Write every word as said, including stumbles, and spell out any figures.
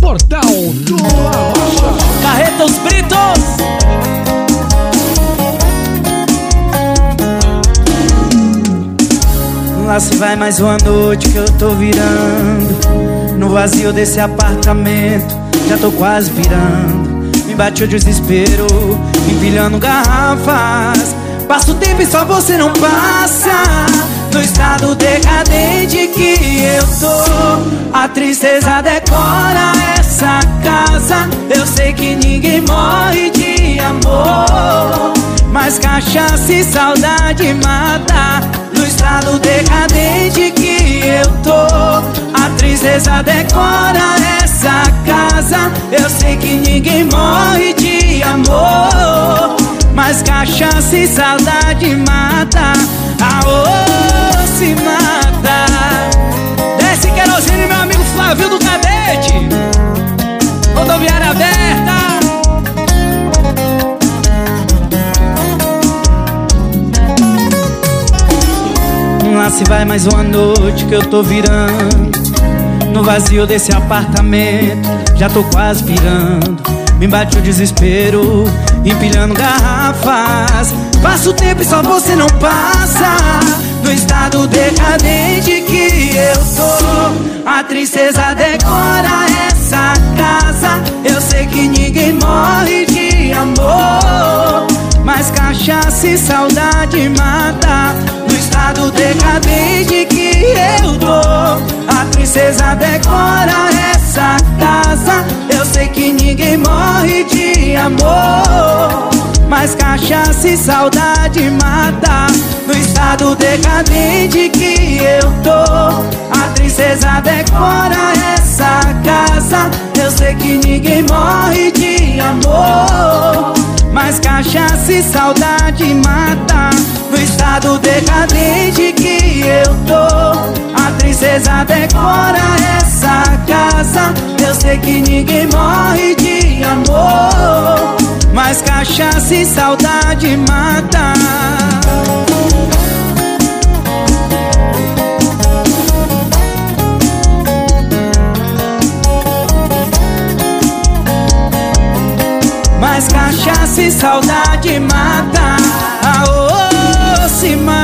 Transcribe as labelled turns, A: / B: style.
A: Portal do Arrocha.
B: Carretos Britos.
C: Lá se vai mais uma noite que eu tô virando. No vazio desse apartamento, já tô quase pirando. Me bate o desespero, empilhando garrafas. Passa o tempo e só você não passa. No estado decadente que eu tô, a tristeza decora essa casa. Eu sei que ninguém morre de amor, mas cachaça e saudade mata. No estado decadente que eu tô, a tristeza decora essa casa. Eu sei que ninguém morre de amor, mas cachaça e saudade mata. Aô, se mata. Desce querosene, meu amigo Flávio do Cadete. Rodoviária aberta. Lá se vai mais uma noite que eu tô virando. No vazio desse apartamento, já tô quase pirando. Me bate o desespero, empilhando garrafas. Passa o tempo e só você não passa. No estado decadente que eu tô, a tristeza decora essa casa. Eu sei que ninguém morre de amor, mas cachaça e saudade mata. No estado decadente que eu tô, a tristeza decora essa casa. Eu sei que ninguém morre de amor, mas cachaça e saudade mata. No estado decadente que eu tô, a tristeza decora essa casa. Eu sei que ninguém morre de amor, mas cachaça e saudade mata. No estado decadente que eu tô, a tristeza decora essa casa. Eu sei que ninguém morre de amor, mas cachaça e saudade mata. Mas cachaça e saudade mata. Aô, se mata.